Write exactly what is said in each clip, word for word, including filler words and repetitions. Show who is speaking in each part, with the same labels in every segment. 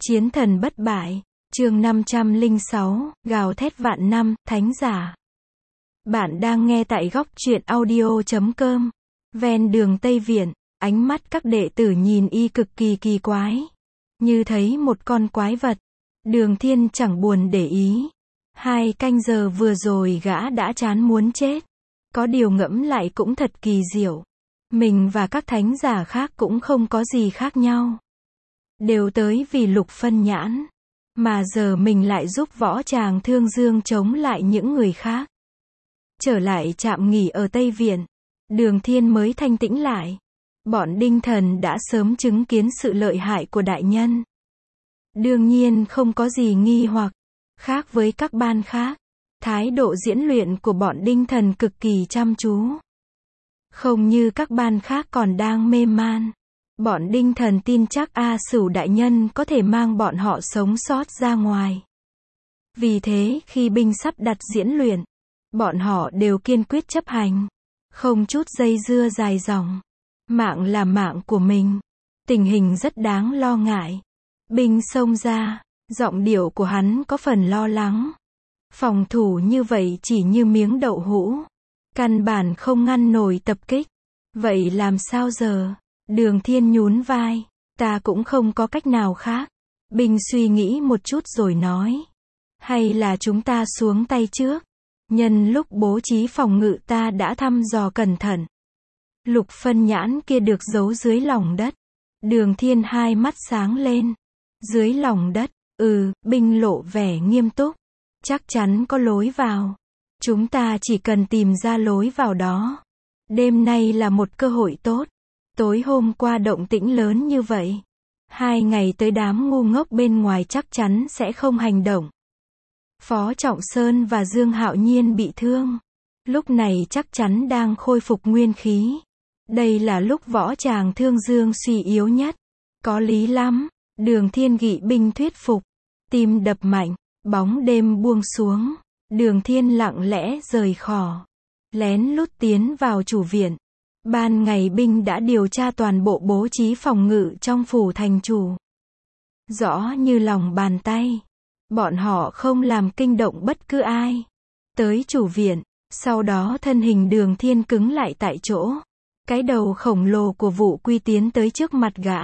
Speaker 1: Chiến thần bất bại, chương năm trăm lẻ sáu, gào thét vạn năm, thánh giả. Bạn đang nghe tại góc truyện audio chấm com. Ven đường Tây Viện, ánh mắt các đệ tử nhìn y cực kỳ kỳ quái. Như thấy một con quái vật. Đường Thiên chẳng buồn để ý. Hai canh giờ vừa rồi gã đã chán muốn chết. Có điều ngẫm lại cũng thật kỳ diệu. Mình và các thánh giả khác cũng không có gì khác nhau. Đều tới vì Lục Phân Nhãn. Mà giờ mình lại giúp võ tràng Thương Dương chống lại những người khác. Trở lại trạm nghỉ ở Tây Viện. Đường Thiên mới thanh tĩnh lại. Bọn đinh thần đã sớm chứng kiến sự lợi hại của đại nhân. Đương nhiên không có gì nghi hoặc. Khác với các ban khác, thái độ diễn luyện của bọn đinh thần cực kỳ chăm chú. Không như các ban khác còn đang mê man. Bọn đinh thần tin chắc A Sửu đại nhân có thể mang bọn họ sống sót ra ngoài. Vì thế khi binh sắp đặt diễn luyện, bọn họ đều kiên quyết chấp hành. Không chút dây dưa dài dòng. Mạng là mạng của mình. Tình hình rất đáng lo ngại. Binh xông ra, giọng điệu của hắn có phần lo lắng. Phòng thủ như vậy chỉ như miếng đậu hũ. Căn bản không ngăn nổi tập kích. Vậy làm sao giờ? Đường Thiên nhún vai. Ta cũng không có cách nào khác. Binh suy nghĩ một chút rồi nói. Hay là chúng ta xuống tay trước? Nhân lúc bố trí phòng ngự ta đã thăm dò cẩn thận. Lục Phân Nhãn kia được giấu dưới lòng đất. Đường Thiên hai mắt sáng lên. Dưới lòng đất, ừ, binh lộ vẻ nghiêm túc. Chắc chắn có lối vào. Chúng ta chỉ cần tìm ra lối vào đó. Đêm nay là một cơ hội tốt. Tối hôm qua động tĩnh lớn như vậy. Hai ngày tới đám ngu ngốc bên ngoài chắc chắn sẽ không hành động. Phó Trọng Sơn và Dương Hạo Nhiên bị thương. Lúc này chắc chắn đang khôi phục nguyên khí. Đây là lúc võ tràng Thương Dương suy yếu nhất. Có lý lắm. Đường Thiên nghị binh thuyết phục. Tim đập mạnh. Bóng đêm buông xuống. Đường Thiên lặng lẽ rời khỏ. Lén lút tiến vào chủ viện. Ban ngày binh đã điều tra toàn bộ bố trí phòng ngự trong phủ thành chủ. Rõ như lòng bàn tay. Bọn họ không làm kinh động bất cứ ai. Tới chủ viện, sau đó thân hình Đường Thiên cứng lại tại chỗ. Cái đầu khổng lồ của Vũ Quy tiến tới trước mặt gã.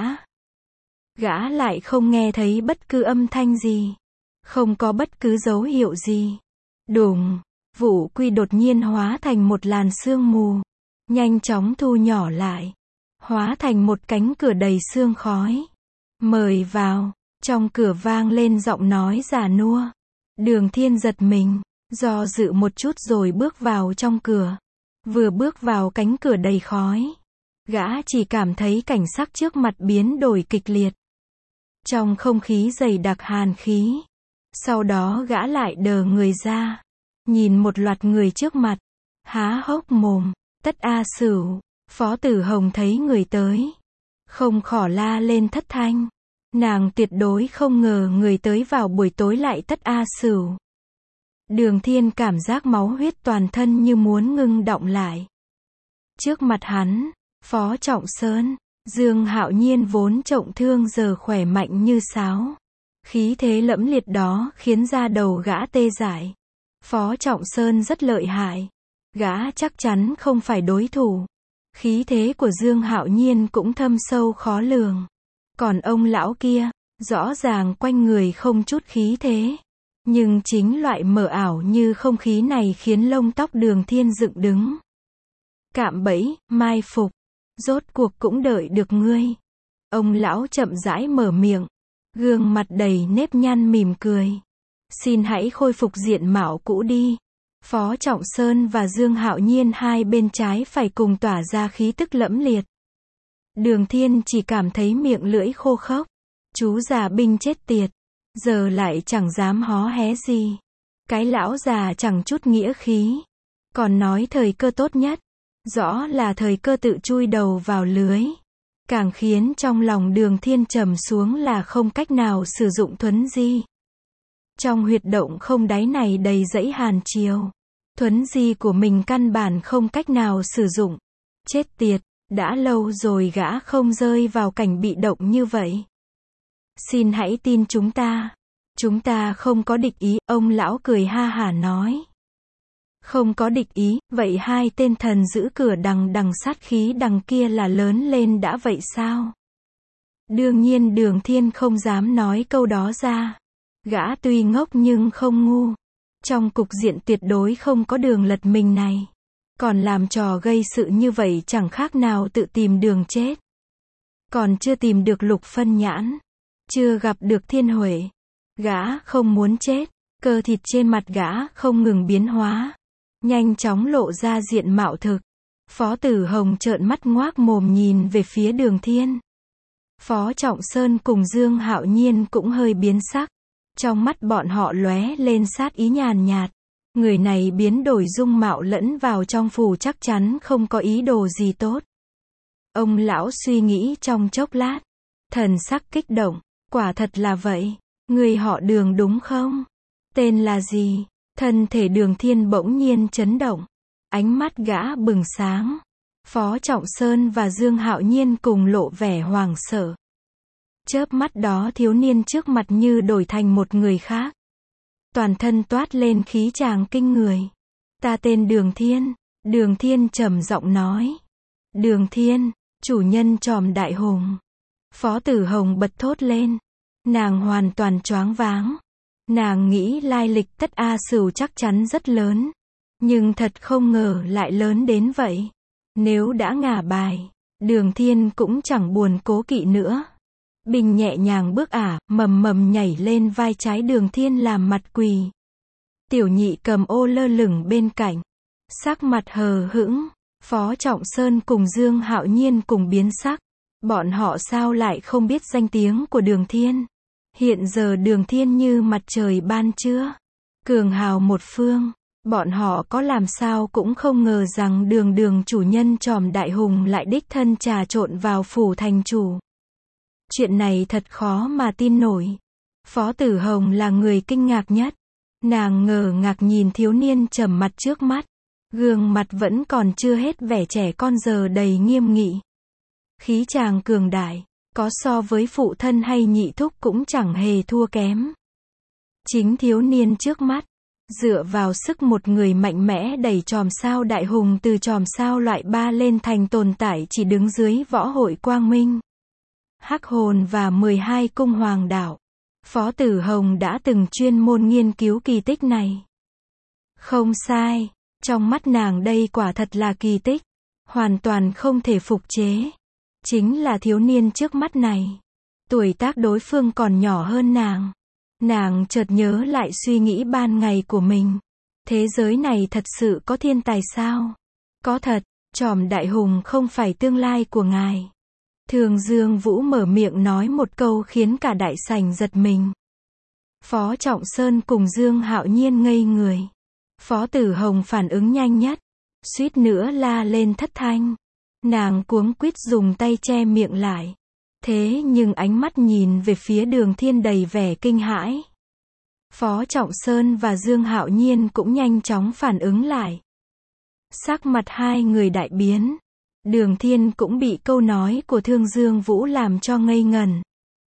Speaker 1: Gã lại không nghe thấy bất cứ âm thanh gì. Không có bất cứ dấu hiệu gì. Đùng, Vũ Quy đột nhiên hóa thành một làn sương mù. Nhanh chóng thu nhỏ lại. Hóa thành một cánh cửa đầy sương khói. Mời vào. Trong cửa vang lên giọng nói già nua. Đường Thiên giật mình. Do dự một chút rồi bước vào trong cửa. Vừa bước vào cánh cửa đầy khói. Gã chỉ cảm thấy cảnh sắc trước mặt biến đổi kịch liệt. Trong không khí dày đặc hàn khí. Sau đó gã lại đờ người ra. Nhìn một loạt người trước mặt. Há hốc mồm. Tất A Sửu. Phó Tử Hồng thấy người tới. Không khỏi la lên thất thanh. Nàng tuyệt đối không ngờ người tới vào buổi tối lại Tất A Sửu. Đường Thiên cảm giác máu huyết toàn thân như muốn ngưng đọng lại. Trước mặt hắn, Phó Trọng Sơn, Dương Hạo Nhiên vốn trọng thương giờ khỏe mạnh như sáo. Khí thế lẫm liệt đó khiến da đầu gã tê dại. Phó Trọng Sơn rất lợi hại. Gã chắc chắn không phải đối thủ. Khí thế của Dương Hạo Nhiên cũng thâm sâu khó lường. Còn ông lão kia, rõ ràng quanh người không chút khí thế. Nhưng chính loại mờ ảo như không khí này khiến lông tóc Đường Thiên dựng đứng. Cạm bẫy, mai phục. Rốt cuộc cũng đợi được ngươi. Ông lão chậm rãi mở miệng. Gương mặt đầy nếp nhăn mỉm cười. Xin hãy khôi phục diện mạo cũ đi. Phó Trọng Sơn và Dương Hạo Nhiên hai bên trái phải cùng tỏa ra khí tức lẫm liệt. Đường Thiên chỉ cảm thấy miệng lưỡi khô khốc. Chú già binh chết tiệt. Giờ lại chẳng dám hó hé gì. Cái lão già chẳng chút nghĩa khí. Còn nói thời cơ tốt nhất. Rõ là thời cơ tự chui đầu vào lưới. Càng khiến trong lòng Đường Thiên trầm xuống là không cách nào sử dụng thuấn di. Trong huyệt động không đáy này đầy dãy hàn chiều. Thuấn di của mình căn bản không cách nào sử dụng. Chết tiệt, đã lâu rồi gã không rơi vào cảnh bị động như vậy. Xin hãy tin chúng ta. Chúng ta không có địch ý, ông lão cười ha hả nói. Không có địch ý, vậy hai tên thần giữ cửa đằng đằng sát khí đằng kia là lớn lên đã vậy sao? Đương nhiên Đường Thiên không dám nói câu đó ra. Gã tuy ngốc nhưng không ngu. Trong cục diện tuyệt đối không có đường lật mình này. Còn làm trò gây sự như vậy chẳng khác nào tự tìm đường chết. Còn chưa tìm được Lục Phân Nhãn. Chưa gặp được Thiên Huệ. Gã không muốn chết. Cơ thịt trên mặt gã không ngừng biến hóa. Nhanh chóng lộ ra diện mạo thực. Phó Tử Hồng trợn mắt ngoác mồm nhìn về phía Đường Thiên. Phó Trọng Sơn cùng Dương Hạo Nhiên cũng hơi biến sắc. Trong mắt bọn họ lóe lên sát ý nhàn nhạt. Người này biến đổi dung mạo lẫn vào trong phủ chắc chắn không có ý đồ gì tốt. Ông lão suy nghĩ trong chốc lát. Thần sắc kích động. Quả thật là vậy. Người họ Đường đúng không? Tên là gì? Thân thể Đường Thiên bỗng nhiên chấn động. Ánh mắt gã bừng sáng. Phó Trọng Sơn và Dương Hạo Nhiên cùng lộ vẻ hoảng sợ. Chớp mắt đó thiếu niên trước mặt như đổi thành một người khác. Toàn thân toát lên khí tràng kinh người. Ta tên Đường Thiên. Đường Thiên trầm giọng nói. Đường Thiên, chủ nhân Tròm Đại Hùng. Phó Tử Hồng bật thốt lên. Nàng hoàn toàn choáng váng. Nàng nghĩ lai lịch Tất A Sửu chắc chắn rất lớn. Nhưng thật không ngờ lại lớn đến vậy. Nếu đã ngả bài, Đường Thiên cũng chẳng buồn cố kỵ nữa. Bình nhẹ nhàng bước ả, mầm mầm nhảy lên vai trái Đường Thiên làm mặt quỳ. Tiểu nhị cầm ô lơ lửng bên cạnh. Sắc mặt hờ hững. Phó Trọng Sơn cùng Dương Hạo Nhiên cùng biến sắc. Bọn họ sao lại không biết danh tiếng của Đường Thiên. Hiện giờ Đường Thiên như mặt trời ban trưa. Cường hào một phương. Bọn họ có làm sao cũng không ngờ rằng đường đường chủ nhân Tròm Đại Hùng lại đích thân trà trộn vào phủ thành chủ. Chuyện này thật khó mà tin nổi. Phó Tử Hồng là người kinh ngạc nhất. Nàng ngờ ngạc nhìn thiếu niên trầm mặt trước mắt. Gương mặt vẫn còn chưa hết vẻ trẻ con giờ đầy nghiêm nghị. Khí chàng cường đại. Có so với phụ thân hay nhị thúc cũng chẳng hề thua kém. Chính thiếu niên trước mắt. Dựa vào sức một người mạnh mẽ đẩy Tròm Sao Đại Hùng từ Tròm Sao loại ba lên thành tồn tại chỉ đứng dưới võ hội Quang Minh. Hắc Hồn và mười hai cung hoàng đạo. Phó Tử Hồng đã từng chuyên môn nghiên cứu kỳ tích này. Không sai. Trong mắt nàng đây quả thật là kỳ tích. Hoàn toàn không thể phục chế. Chính là thiếu niên trước mắt này. Tuổi tác đối phương còn nhỏ hơn nàng. Nàng chợt nhớ lại suy nghĩ ban ngày của mình. Thế giới này thật sự có thiên tài sao? Có thật, Tròm Đại Hùng không phải tương lai của ngài. Thường Dương Vũ mở miệng nói một câu khiến cả đại sảnh giật mình. Phó Trọng Sơn cùng Dương Hạo Nhiên ngây người. Phó Tử Hồng phản ứng nhanh nhất. Suýt nữa la lên thất thanh. Nàng cuống quýt dùng tay che miệng lại. Thế nhưng ánh mắt nhìn về phía Đường Thiên đầy vẻ kinh hãi. Phó Trọng Sơn và Dương Hạo Nhiên cũng nhanh chóng phản ứng lại. Sắc mặt hai người đại biến. Đường Thiên cũng bị câu nói của Thương Dương Vũ làm cho ngây ngẩn.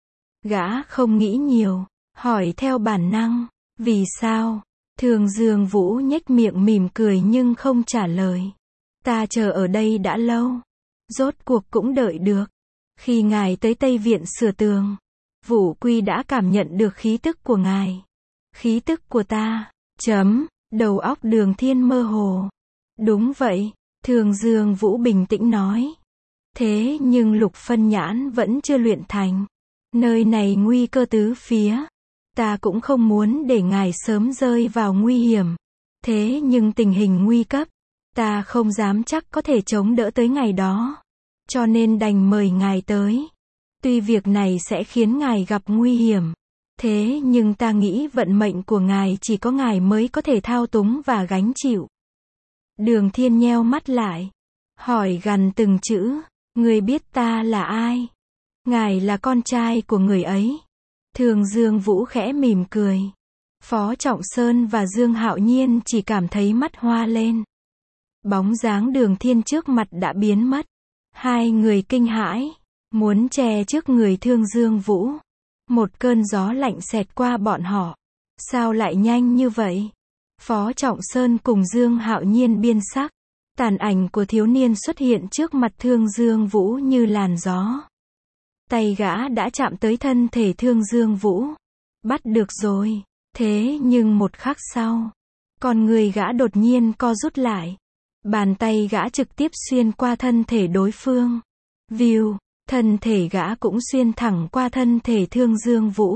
Speaker 1: Gã không nghĩ nhiều, hỏi theo bản năng, vì sao? Thương Dương Vũ nhếch miệng mỉm cười nhưng không trả lời. Ta chờ ở đây đã lâu. Rốt cuộc cũng đợi được. Khi ngài tới Tây Viện sửa tường, Vũ Quy đã cảm nhận được khí tức của ngài. Khí tức của ta, chấm, đầu óc Đường Thiên mơ hồ. Đúng vậy, Thương Dương Vũ bình tĩnh nói. Thế nhưng Lục Phân Nhãn vẫn chưa luyện thành. Nơi này nguy cơ tứ phía. Ta cũng không muốn để ngài sớm rơi vào nguy hiểm. Thế nhưng tình hình nguy cấp, ta không dám chắc có thể chống đỡ tới ngày đó. Cho nên đành mời ngài tới. Tuy việc này sẽ khiến ngài gặp nguy hiểm. Thế nhưng ta nghĩ vận mệnh của ngài chỉ có ngài mới có thể thao túng và gánh chịu. Đường Thiên nheo mắt lại. Hỏi gằn từng chữ. Người biết ta là ai? Ngài là con trai của người ấy. Thường Dương Vũ khẽ mỉm cười. Phó Trọng Sơn và Dương Hạo Nhiên chỉ cảm thấy mắt hoa lên. Bóng dáng Đường Thiên trước mặt đã biến mất. Hai người kinh hãi. Muốn che trước người Thương Dương Vũ. Một cơn gió lạnh xẹt qua bọn họ. Sao lại nhanh như vậy? Phó Trọng Sơn cùng Dương Hạo Nhiên biên sắc. Tàn ảnh của thiếu niên xuất hiện trước mặt Thương Dương Vũ như làn gió. Tay gã đã chạm tới thân thể Thương Dương Vũ. Bắt được rồi. Thế nhưng một khắc sau, con người gã đột nhiên co rút lại. Bàn tay gã trực tiếp xuyên qua thân thể đối phương. View, thân thể gã cũng xuyên thẳng qua thân thể Thương Dương Vũ.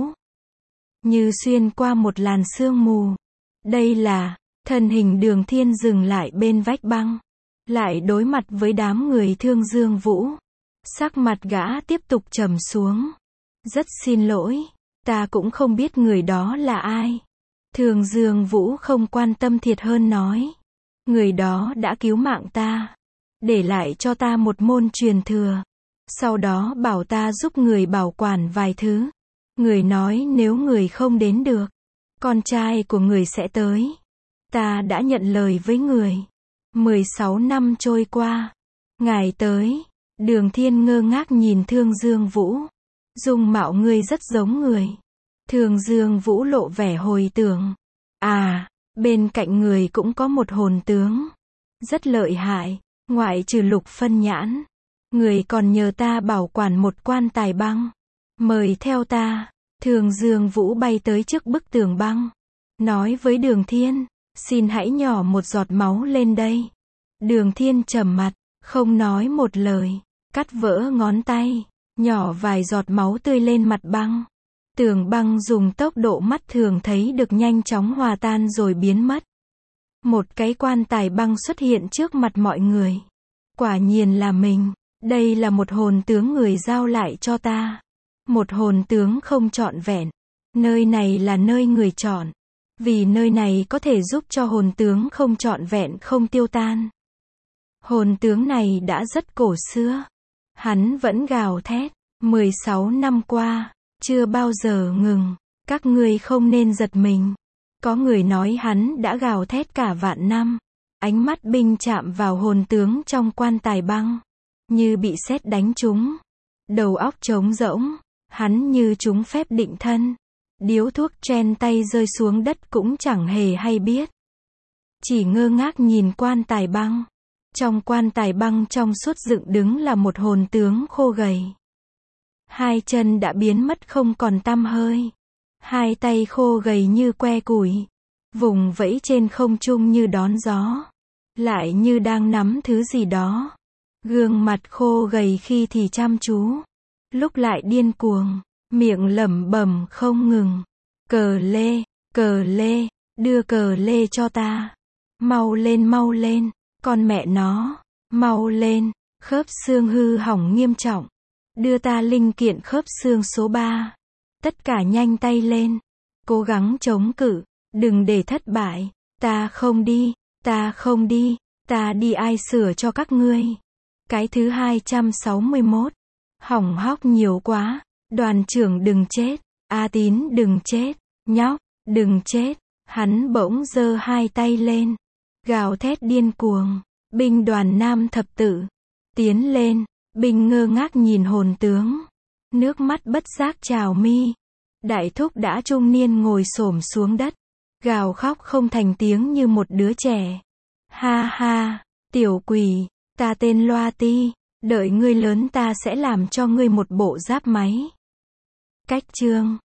Speaker 1: Như xuyên qua một làn sương mù. Đây là, thân hình Đường Thiên dừng lại bên vách băng. Lại đối mặt với đám người Thương Dương Vũ. Sắc mặt gã tiếp tục trầm xuống. Rất xin lỗi, ta cũng không biết người đó là ai. Thương Dương Vũ không quan tâm thiệt hơn nói. Người đó đã cứu mạng ta. Để lại cho ta một môn truyền thừa. Sau đó bảo ta giúp người bảo quản vài thứ. Người nói nếu người không đến được, con trai của người sẽ tới. Ta đã nhận lời với người. mười sáu năm trôi qua. Ngài tới. Đường Thiên ngơ ngác nhìn Thương Dương Vũ. Dung mạo ngươi rất giống người. Thương Dương Vũ lộ vẻ hồi tưởng. À, bên cạnh người cũng có một hồn tướng. Rất lợi hại, ngoại trừ Lục Phân Nhãn. Người còn nhờ ta bảo quản một quan tài băng. Mời theo ta. Thương Dương Vũ bay tới trước bức tường băng. Nói với Đường Thiên, xin hãy nhỏ một giọt máu lên đây. Đường Thiên trầm mặt, không nói một lời. Cắt vỡ ngón tay, nhỏ vài giọt máu tươi lên mặt băng. Tường băng dùng tốc độ mắt thường thấy được nhanh chóng hòa tan rồi biến mất. Một cái quan tài băng xuất hiện trước mặt mọi người. Quả nhiên là mình. Đây là một hồn tướng người giao lại cho ta. Một hồn tướng không trọn vẹn. Nơi này là nơi người chọn. Vì nơi này có thể giúp cho hồn tướng không trọn vẹn không tiêu tan. Hồn tướng này đã rất cổ xưa. Hắn vẫn gào thét. mười sáu năm qua, chưa bao giờ ngừng. Các ngươi không nên giật mình. Có người nói hắn đã gào thét cả vạn năm. Ánh mắt binh chạm vào hồn tướng trong quan tài băng. Như bị sét đánh trúng. Đầu óc trống rỗng. Hắn như trúng phép định thân. Điếu thuốc trên tay rơi xuống đất cũng chẳng hề hay biết. Chỉ ngơ ngác nhìn quan tài băng. Trong quan tài băng trong suốt dựng đứng là một hồn tướng khô gầy. Hai chân đã biến mất không còn tăm hơi. Hai tay khô gầy như que củi. Vùng vẫy trên không trung như đón gió. Lại như đang nắm thứ gì đó. Gương mặt khô gầy khi thì chăm chú. Lúc lại điên cuồng. Miệng lẩm bẩm không ngừng. Cờ lê, cờ lê, đưa cờ lê cho ta. Mau lên mau lên, con mẹ nó, mau lên, khớp xương hư hỏng nghiêm trọng. Đưa ta linh kiện khớp xương số ba. Tất cả nhanh tay lên. Cố gắng chống cự, đừng để thất bại. Ta không đi, ta không đi, ta đi ai sửa cho các ngươi. Cái thứ hai trăm sáu mươi mốt. Hỏng hóc nhiều quá. Đoàn trưởng đừng chết. A Tín đừng chết. Nhóc, đừng chết. Hắn bỗng giơ hai tay lên. Gào thét điên cuồng. Binh đoàn Nam thập tự. Tiến lên. Binh ngơ ngác nhìn hồn tướng. Nước mắt bất giác trào mi. Đại thúc đã trung niên ngồi xổm xuống đất. Gào khóc không thành tiếng như một đứa trẻ. Ha ha, tiểu quỷ, ta tên Loa Ti. Đợi ngươi lớn ta sẽ làm cho ngươi một bộ giáp máy. Cách chương